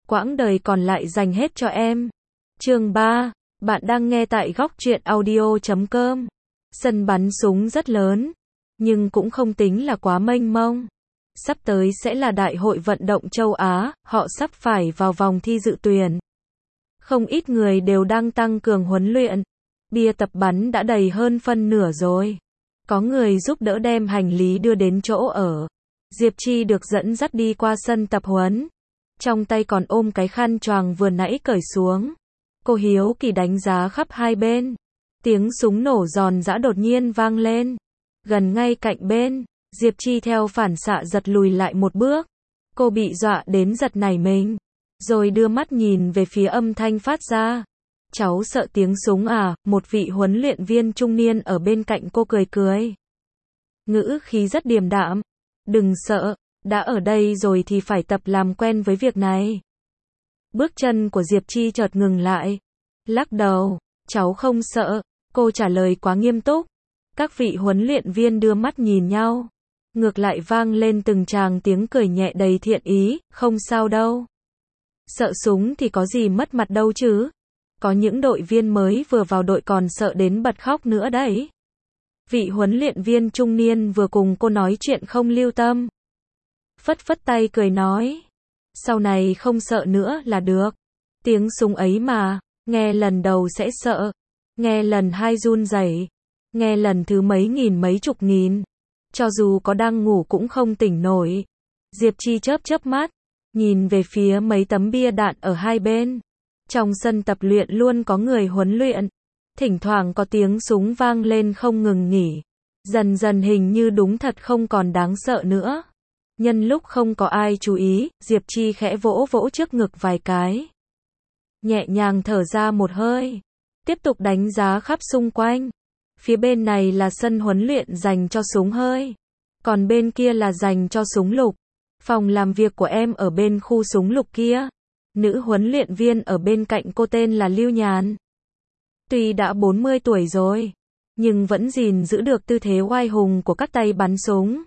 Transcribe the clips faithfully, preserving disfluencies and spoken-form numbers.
quãng đời còn lại dành hết cho em. Chương ba, bạn đang nghe tại góc truyện audio chấm com. Sân bắn súng rất lớn, nhưng cũng không tính là quá mênh mông. Sắp tới sẽ là Đại hội vận động châu Á, họ sắp phải vào vòng thi dự tuyển. Không ít người đều đang tăng cường huấn luyện. Bia tập bắn đã đầy hơn phân nửa rồi. Có người giúp đỡ đem hành lý đưa đến chỗ ở. Diệp Chi được dẫn dắt đi qua sân tập huấn. Trong tay còn ôm cái khăn choàng vừa nãy cởi xuống. Cô hiếu kỳ đánh giá khắp hai bên. Tiếng súng nổ giòn giã đột nhiên vang lên. Gần ngay cạnh bên, Diệp Chi theo phản xạ giật lùi lại một bước. Cô bị dọa đến giật nảy mình. Rồi đưa mắt nhìn về phía âm thanh phát ra. Cháu sợ tiếng súng à? Một vị huấn luyện viên trung niên ở bên cạnh cô cười cười. Ngữ khí rất điềm đạm. Đừng sợ, đã ở đây rồi thì phải tập làm quen với việc này. Bước chân của Diệp Chi chợt ngừng lại. Lắc đầu, cháu không sợ, cô trả lời quá nghiêm túc. Các vị huấn luyện viên đưa mắt nhìn nhau. Ngược lại vang lên từng tràng tiếng cười nhẹ đầy thiện ý, không sao đâu. Sợ súng thì có gì mất mặt đâu chứ. Có những đội viên mới vừa vào đội còn sợ đến bật khóc nữa đấy. Vị huấn luyện viên trung niên vừa cùng cô nói chuyện không lưu tâm. Phất phất tay cười nói. Sau này không sợ nữa là được. Tiếng súng ấy mà, nghe lần đầu sẽ sợ. Nghe lần hai run rẩy. Nghe lần thứ mấy nghìn mấy chục nghìn. Cho dù có đang ngủ cũng không tỉnh nổi. Diệp Chi chớp chớp mắt. Nhìn về phía mấy tấm bia đạn ở hai bên. Trong sân tập luyện luôn có người huấn luyện. Thỉnh thoảng có tiếng súng vang lên không ngừng nghỉ. Dần dần hình như đúng thật không còn đáng sợ nữa. Nhân lúc không có ai chú ý, Diệp Chi khẽ vỗ vỗ trước ngực vài cái. Nhẹ nhàng thở ra một hơi. Tiếp tục đánh giá khắp xung quanh. Phía bên này là sân huấn luyện dành cho súng hơi. Còn bên kia là dành cho súng lục. Phòng làm việc của em ở bên khu súng lục kia. Nữ huấn luyện viên ở bên cạnh cô tên là Lưu Nhàn. Tuy đã bốn mươi tuổi rồi, nhưng vẫn gìn giữ được tư thế oai hùng của các tay bắn súng.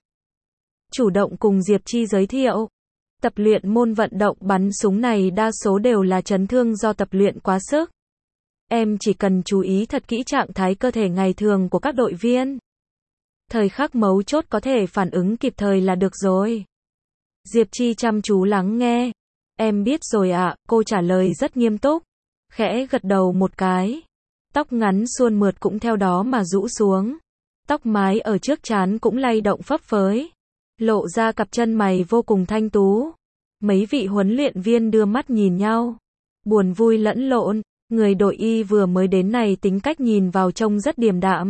Chủ động cùng Diệp Chi giới thiệu. Tập luyện môn vận động bắn súng này đa số đều là chấn thương do tập luyện quá sức. Em chỉ cần chú ý thật kỹ trạng thái cơ thể ngày thường của các đội viên. Thời khắc mấu chốt có thể phản ứng kịp thời là được rồi. Diệp Chi chăm chú lắng nghe. Em biết rồi ạ, cô trả lời rất nghiêm túc. Khẽ gật đầu một cái. Tóc ngắn suôn mượt cũng theo đó mà rũ xuống. Tóc mái ở trước trán cũng lay động phấp phới. Lộ ra cặp chân mày vô cùng thanh tú. Mấy vị huấn luyện viên đưa mắt nhìn nhau. Buồn vui lẫn lộn. Người đội y vừa mới đến này tính cách nhìn vào trông rất điềm đạm.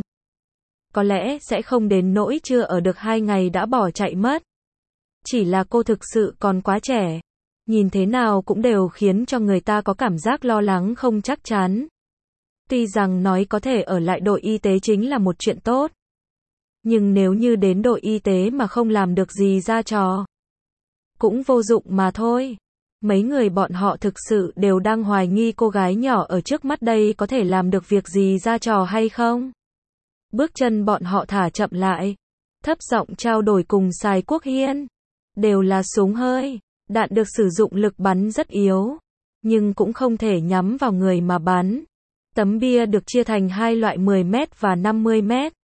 Có lẽ sẽ không đến nỗi chưa ở được hai ngày đã bỏ chạy mất. Chỉ là cô thực sự còn quá trẻ. Nhìn thế nào cũng đều khiến cho người ta có cảm giác lo lắng không chắc chắn. Tuy rằng nói có thể ở lại đội y tế chính là một chuyện tốt. Nhưng nếu như đến đội y tế mà không làm được gì ra trò, cũng vô dụng mà thôi. Mấy người bọn họ thực sự đều đang hoài nghi cô gái nhỏ ở trước mắt đây có thể làm được việc gì ra trò hay không. Bước chân bọn họ thả chậm lại. Thấp giọng trao đổi cùng Sài Quốc Hiên. Đều là súng hơi. Đạn được sử dụng lực bắn rất yếu. Nhưng cũng không thể nhắm vào người mà bắn. Tấm bia được chia thành hai loại mười mét và năm mươi mét.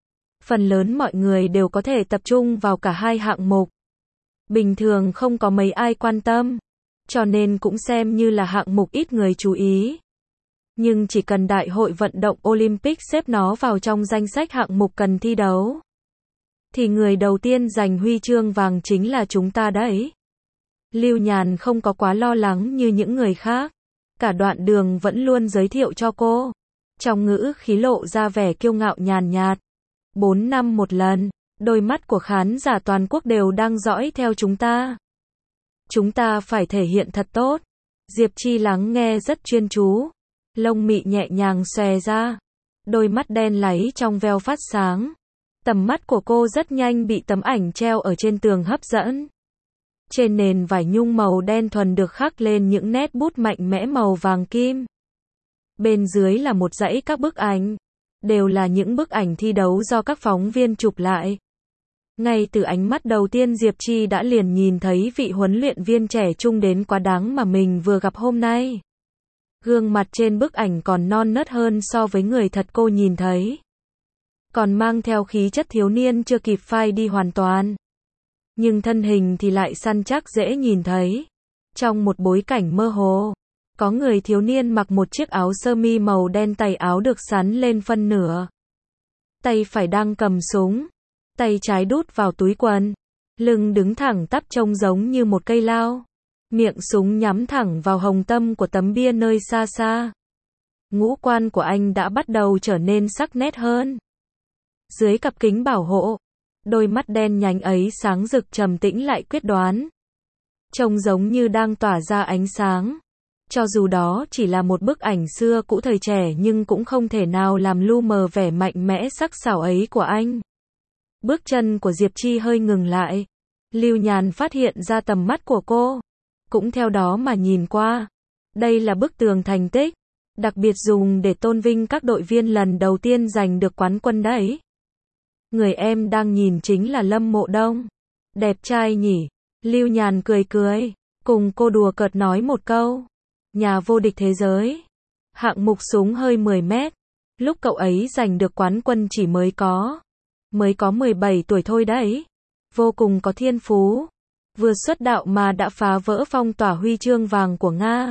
Phần lớn mọi người đều có thể tập trung vào cả hai hạng mục. Bình thường không có mấy ai quan tâm. Cho nên cũng xem như là hạng mục ít người chú ý. Nhưng chỉ cần Đại hội vận động Olympic xếp nó vào trong danh sách hạng mục cần thi đấu, thì người đầu tiên giành huy chương vàng chính là chúng ta đấy. Lưu Nhàn không có quá lo lắng như những người khác. Cả đoạn đường vẫn luôn giới thiệu cho cô. Trong ngữ khí lộ ra vẻ kiêu ngạo nhàn nhạt. Bốn năm một lần, đôi mắt của khán giả toàn quốc đều đang dõi theo chúng ta. Chúng ta phải thể hiện thật tốt. Diệp Chi lắng nghe rất chuyên chú. Lông mị nhẹ nhàng xòe ra. Đôi mắt đen láy trong veo phát sáng. Tầm mắt của cô rất nhanh bị tấm ảnh treo ở trên tường hấp dẫn. Trên nền vải nhung màu đen thuần được khắc lên những nét bút mạnh mẽ màu vàng kim. Bên dưới là một dãy các bức ảnh. Đều là những bức ảnh thi đấu do các phóng viên chụp lại. Ngay từ ánh mắt đầu tiên Diệp Chi đã liền nhìn thấy vị huấn luyện viên trẻ trung đến quá đáng mà mình vừa gặp hôm nay. Gương mặt trên bức ảnh còn non nớt hơn so với người thật cô nhìn thấy. Còn mang theo khí chất thiếu niên chưa kịp phai đi hoàn toàn. Nhưng thân hình thì lại săn chắc dễ nhìn thấy. Trong một bối cảnh mơ hồ, có người thiếu niên mặc một chiếc áo sơ mi màu đen, tay áo được xắn lên phân nửa. Tay phải đang cầm súng, tay trái đút vào túi quần, lưng đứng thẳng tắp trông giống như một cây lao. Miệng súng nhắm thẳng vào hồng tâm của tấm bia nơi xa xa. Ngũ quan của anh đã bắt đầu trở nên sắc nét hơn. Dưới cặp kính bảo hộ, đôi mắt đen nhánh ấy sáng rực trầm tĩnh lại quyết đoán. Trông giống như đang tỏa ra ánh sáng. Cho dù đó chỉ là một bức ảnh xưa cũ thời trẻ nhưng cũng không thể nào làm lu mờ vẻ mạnh mẽ sắc sảo ấy của anh. Bước chân của Diệp Chi hơi ngừng lại. Lưu Nhàn phát hiện ra tầm mắt của cô, cũng theo đó mà nhìn qua. Đây là bức tường thành tích, đặc biệt dùng để tôn vinh các đội viên lần đầu tiên giành được quán quân đấy. Người em đang nhìn chính là Lâm Mộ Đông. Đẹp trai nhỉ? Lưu Nhàn cười cười, cùng cô đùa cợt nói một câu. Nhà vô địch thế giới. Hạng mục súng hơi mười mét. Lúc cậu ấy giành được quán quân chỉ mới có. Mới có mười bảy tuổi thôi đấy. Vô cùng có thiên phú. Vừa xuất đạo mà đã phá vỡ phong tỏa huy chương vàng của Nga.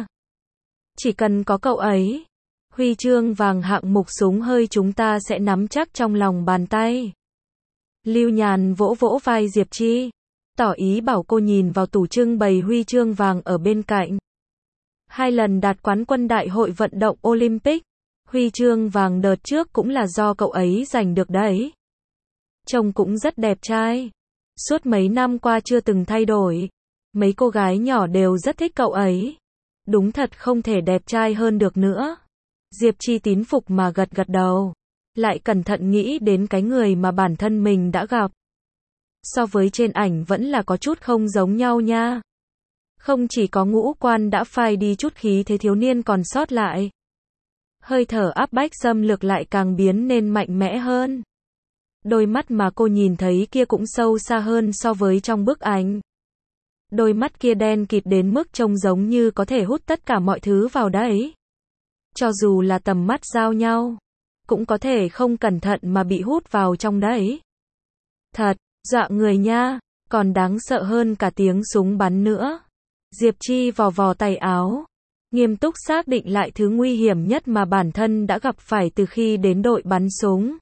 Chỉ cần có cậu ấy, huy chương vàng hạng mục súng hơi chúng ta sẽ nắm chắc trong lòng bàn tay. Lưu Nhàn vỗ vỗ vai Diệp Chi, tỏ ý bảo cô nhìn vào tủ trưng bày huy chương vàng ở bên cạnh. Hai lần đạt quán quân đại hội vận động Olympic, huy chương vàng đợt trước cũng là do cậu ấy giành được đấy. Trông cũng rất đẹp trai. Suốt mấy năm qua chưa từng thay đổi. Mấy cô gái nhỏ đều rất thích cậu ấy. Đúng thật không thể đẹp trai hơn được nữa. Diệp Chi tín phục mà gật gật đầu. Lại cẩn thận nghĩ đến cái người mà bản thân mình đã gặp. So với trên ảnh vẫn là có chút không giống nhau nha. Không chỉ có ngũ quan đã phai đi chút khí thế thiếu niên còn sót lại. Hơi thở áp bách xâm lược lại càng biến nên mạnh mẽ hơn. Đôi mắt mà cô nhìn thấy kia cũng sâu xa hơn so với trong bức ảnh. Đôi mắt kia đen kịt đến mức trông giống như có thể hút tất cả mọi thứ vào đấy. Cho dù là tầm mắt giao nhau, cũng có thể không cẩn thận mà bị hút vào trong đấy. Thật, dọa người nha, còn đáng sợ hơn cả tiếng súng bắn nữa. Diệp Chi vò vò tay áo, nghiêm túc xác định lại thứ nguy hiểm nhất mà bản thân đã gặp phải từ khi đến đội bắn súng.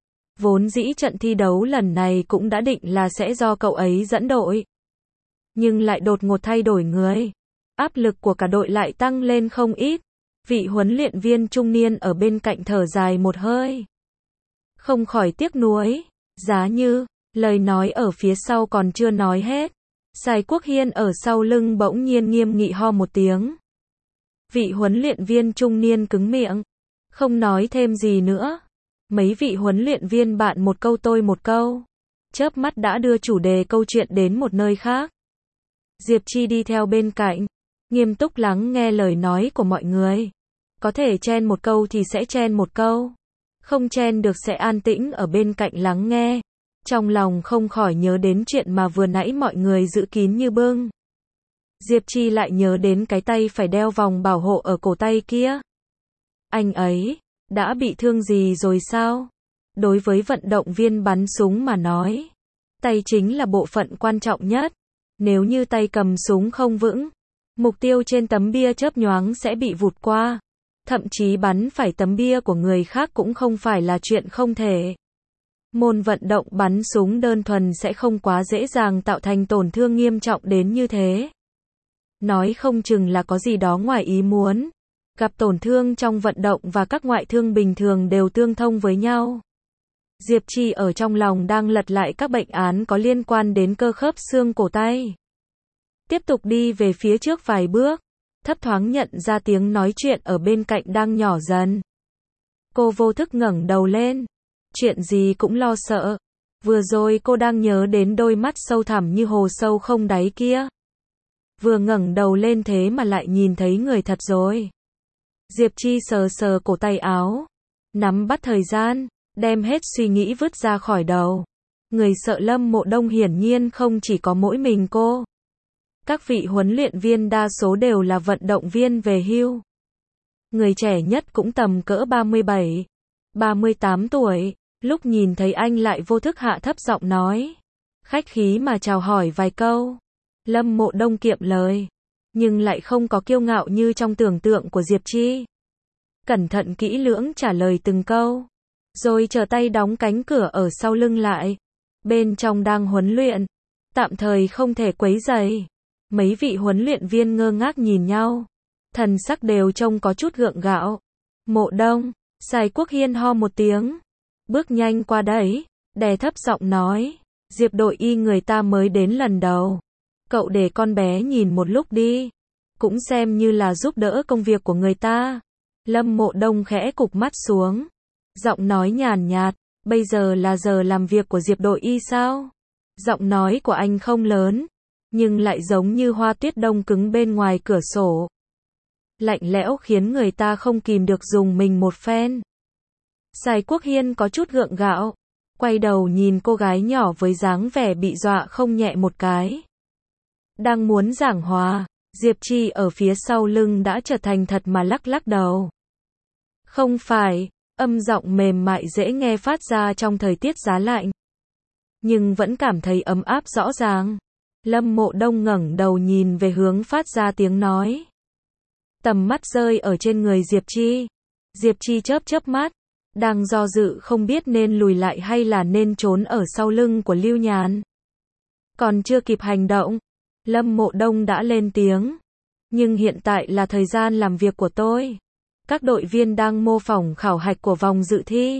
Vốn dĩ trận thi đấu lần này cũng đã định là sẽ do cậu ấy dẫn đội. Nhưng lại đột ngột thay đổi người. Áp lực của cả đội lại tăng lên không ít. Vị huấn luyện viên trung niên ở bên cạnh thở dài một hơi. Không khỏi tiếc nuối. Giá như, lời nói ở phía sau còn chưa nói hết. Sài Quốc Hiên ở sau lưng bỗng nhiên nghiêm nghị ho một tiếng. Vị huấn luyện viên trung niên cứng miệng. Không nói thêm gì nữa. Mấy vị huấn luyện viên bạn một câu tôi một câu. Chớp mắt đã đưa chủ đề câu chuyện đến một nơi khác. Diệp Chi đi theo bên cạnh, nghiêm túc lắng nghe lời nói của mọi người. Có thể chen một câu thì sẽ chen một câu. Không chen được sẽ an tĩnh ở bên cạnh lắng nghe. Trong lòng không khỏi nhớ đến chuyện mà vừa nãy mọi người giữ kín như bưng. Diệp Chi lại nhớ đến cái tay phải đeo vòng bảo hộ ở cổ tay kia. Anh ấy đã bị thương gì rồi sao? Đối với vận động viên bắn súng mà nói, tay chính là bộ phận quan trọng nhất. Nếu như tay cầm súng không vững, mục tiêu trên tấm bia chớp nhoáng sẽ bị vụt qua. Thậm chí bắn phải tấm bia của người khác cũng không phải là chuyện không thể. Môn vận động bắn súng đơn thuần sẽ không quá dễ dàng tạo thành tổn thương nghiêm trọng đến như thế. Nói không chừng là có gì đó ngoài ý muốn. Gặp tổn thương trong vận động và các ngoại thương bình thường đều tương thông với nhau. Diệp Chi ở trong lòng đang lật lại các bệnh án có liên quan đến cơ khớp xương cổ tay. Tiếp tục đi về phía trước vài bước, thấp thoáng nhận ra tiếng nói chuyện ở bên cạnh đang nhỏ dần. Cô vô thức ngẩng đầu lên. Chuyện gì cũng lo sợ. Vừa rồi cô đang nhớ đến đôi mắt sâu thẳm như hồ sâu không đáy kia. Vừa ngẩng đầu lên thế mà lại nhìn thấy người thật rồi. Diệp Chi sờ sờ cổ tay áo, nắm bắt thời gian, đem hết suy nghĩ vứt ra khỏi đầu. Người sợ Lâm Mộ Đông hiển nhiên không chỉ có mỗi mình cô. Các vị huấn luyện viên đa số đều là vận động viên về hưu. Người trẻ nhất cũng tầm cỡ ba mươi bảy, ba mươi tám tuổi, lúc nhìn thấy anh lại vô thức hạ thấp giọng nói. Khách khí mà chào hỏi vài câu. Lâm Mộ Đông kiệm lời, nhưng lại không có kiêu ngạo như trong tưởng tượng của Diệp Chi. Cẩn thận kỹ lưỡng trả lời từng câu, rồi trở tay đóng cánh cửa ở sau lưng lại. Bên trong đang huấn luyện, tạm thời không thể quấy rầy. Mấy vị huấn luyện viên ngơ ngác nhìn nhau, thần sắc đều trông có chút gượng gạo. Mộ Đông, Sài Quốc Hiên ho một tiếng, bước nhanh qua đấy, đè thấp giọng nói, Diệp đội y người ta mới đến lần đầu. Cậu để con bé nhìn một lúc đi, cũng xem như là giúp đỡ công việc của người ta. Lâm Mộ Đông khẽ cụp mắt xuống, giọng nói nhàn nhạt, bây giờ là giờ làm việc của Diệp đội y sao? Giọng nói của anh không lớn, nhưng lại giống như hoa tuyết đông cứng bên ngoài cửa sổ. Lạnh lẽo khiến người ta không kìm được dùng mình một phen. Sài Quốc Hiên có chút gượng gạo, quay đầu nhìn cô gái nhỏ với dáng vẻ bị dọa không nhẹ một cái. Đang muốn giảng hòa, Diệp Chi ở phía sau lưng đã trở thành thật mà lắc lắc đầu. Không phải, âm giọng mềm mại dễ nghe phát ra trong thời tiết giá lạnh, nhưng vẫn cảm thấy ấm áp rõ ràng. Lâm Mộ Đông ngẩng đầu nhìn về hướng phát ra tiếng nói. Tầm mắt rơi ở trên người Diệp Chi. Diệp Chi chớp chớp mắt, đang do dự không biết nên lùi lại hay là nên trốn ở sau lưng của Lưu Nhàn. Còn chưa kịp hành động, Lâm Mộ Đông đã lên tiếng. Nhưng hiện tại là thời gian làm việc của tôi. Các đội viên đang mô phỏng khảo hạch của vòng dự thi.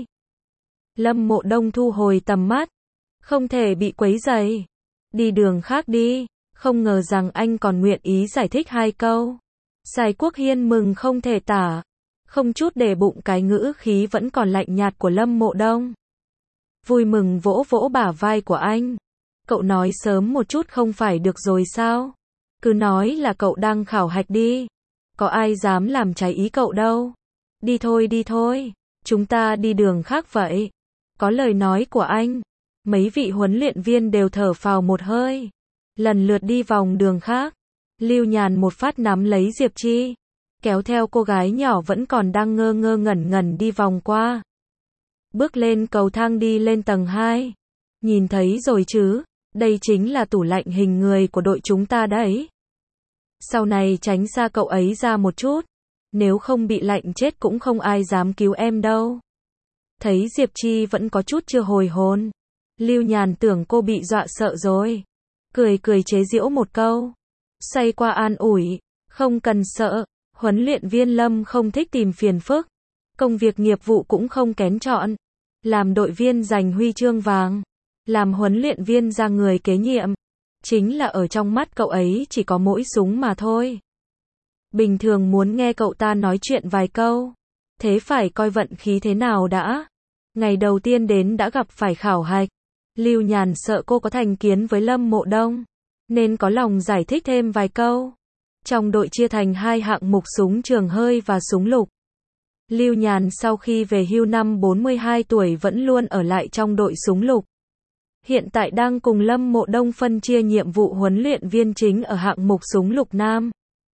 Lâm Mộ Đông thu hồi tầm mắt. Không thể bị quấy rầy. Đi đường khác đi. Không ngờ rằng anh còn nguyện ý giải thích hai câu. Sài Quốc Hiên mừng không thể tả. Không chút để bụng cái ngữ khí vẫn còn lạnh nhạt của Lâm Mộ Đông. Vui mừng vỗ vỗ bả vai của anh. Cậu nói sớm một chút không phải được rồi sao? Cứ nói là cậu đang khảo hạch đi. Có ai dám làm trái ý cậu đâu. Đi thôi đi thôi. Chúng ta đi đường khác vậy. Có lời nói của anh. Mấy vị huấn luyện viên đều thở phào một hơi. Lần lượt đi vòng đường khác. Lưu Nhàn một phát nắm lấy Diệp Chi. Kéo theo cô gái nhỏ vẫn còn đang ngơ ngơ ngẩn ngẩn đi vòng qua. Bước lên cầu thang đi lên tầng hai. Nhìn thấy rồi chứ. Đây chính là tủ lạnh hình người của đội chúng ta đấy. Sau này tránh xa cậu ấy ra một chút. Nếu không bị lạnh chết cũng không ai dám cứu em đâu. Thấy Diệp Chi vẫn có chút chưa hồi hồn. Lưu Nhàn tưởng cô bị dọa sợ rồi. Cười cười chế giễu một câu. Xoay qua an ủi. Không cần sợ. Huấn luyện viên Lâm không thích tìm phiền phức. Công việc nghiệp vụ cũng không kén chọn. Làm đội viên giành huy chương vàng. Làm huấn luyện viên ra người kế nhiệm. Chính là ở trong mắt cậu ấy chỉ có mỗi súng mà thôi. Bình thường muốn nghe cậu ta nói chuyện vài câu. Thế phải coi vận khí thế nào đã. Ngày đầu tiên đến đã gặp phải khảo hạch. Lưu Nhàn sợ cô có thành kiến với Lâm Mộ Đông, nên có lòng giải thích thêm vài câu. Trong đội chia thành hai hạng mục súng trường hơi và súng lục. Lưu Nhàn sau khi về hưu năm bốn mươi hai tuổi vẫn luôn ở lại trong đội súng lục. Hiện tại đang cùng Lâm Mộ Đông phân chia nhiệm vụ huấn luyện viên chính ở hạng mục súng lục nam.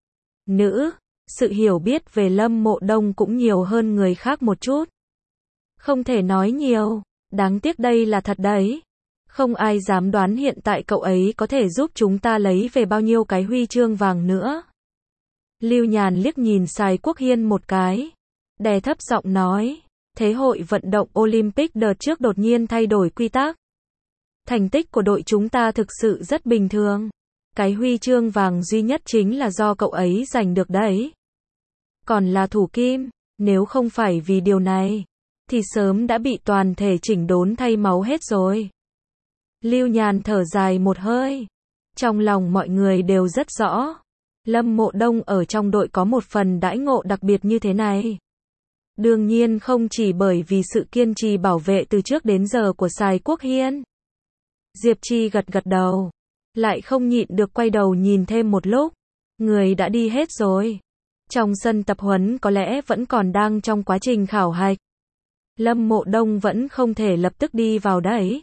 Nữ, sự hiểu biết về Lâm Mộ Đông cũng nhiều hơn người khác một chút. Không thể nói nhiều, đáng tiếc đây là thật đấy. Không ai dám đoán hiện tại cậu ấy có thể giúp chúng ta lấy về bao nhiêu cái huy chương vàng nữa. Lưu Nhàn liếc nhìn Sài Quốc Hiên một cái, đè thấp giọng nói, thế hội vận động Olympic đợt trước đột nhiên thay đổi quy tắc. Thành tích của đội chúng ta thực sự rất bình thường. Cái huy chương vàng duy nhất chính là do cậu ấy giành được đấy. Còn là thủ kim, nếu không phải vì điều này, thì sớm đã bị toàn thể chỉnh đốn thay máu hết rồi. Lưu Nhàn thở dài một hơi. Trong lòng mọi người đều rất rõ. Lâm Mộ Đông ở trong đội có một phần đãi ngộ đặc biệt như thế này. Đương nhiên không chỉ bởi vì sự kiên trì bảo vệ từ trước đến giờ của Sài Quốc Hiên. Diệp Chi gật gật đầu. Lại không nhịn được quay đầu nhìn thêm một lúc. Người đã đi hết rồi. Trong sân tập huấn có lẽ vẫn còn đang trong quá trình khảo hạch. Lâm Mộ Đông vẫn không thể lập tức đi vào đấy.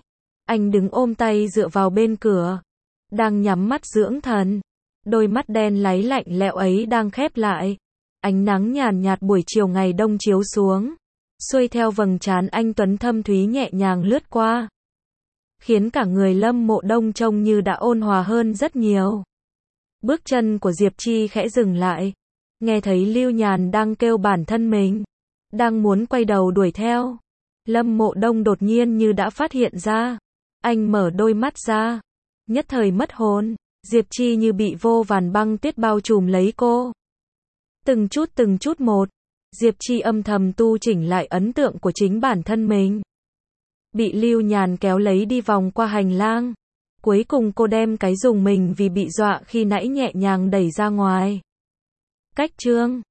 Anh đứng ôm tay dựa vào bên cửa, đang nhắm mắt dưỡng thần. Đôi mắt đen láy lạnh lẽo ấy đang khép lại. Ánh nắng nhàn nhạt buổi chiều ngày đông chiếu xuống, xuôi theo vầng trán anh tuấn thâm thúy nhẹ nhàng lướt qua, khiến cả người Lâm Mộ Đông trông như đã ôn hòa hơn rất nhiều. Bước chân của Diệp Chi khẽ dừng lại, nghe thấy Lưu Nhàn đang kêu bản thân mình, đang muốn quay đầu đuổi theo. Lâm Mộ Đông đột nhiên như đã phát hiện ra, anh mở đôi mắt ra, nhất thời mất hồn. Diệp Chi như bị vô vàn băng tuyết bao trùm lấy cô. Từng chút từng chút một, Diệp Chi âm thầm tu chỉnh lại ấn tượng của chính bản thân mình. Bị Lưu Nhàn kéo lấy đi vòng qua hành lang. Cuối cùng cô đem cái dùng mình vì bị dọa khi nãy nhẹ nhàng đẩy ra ngoài. Cách chương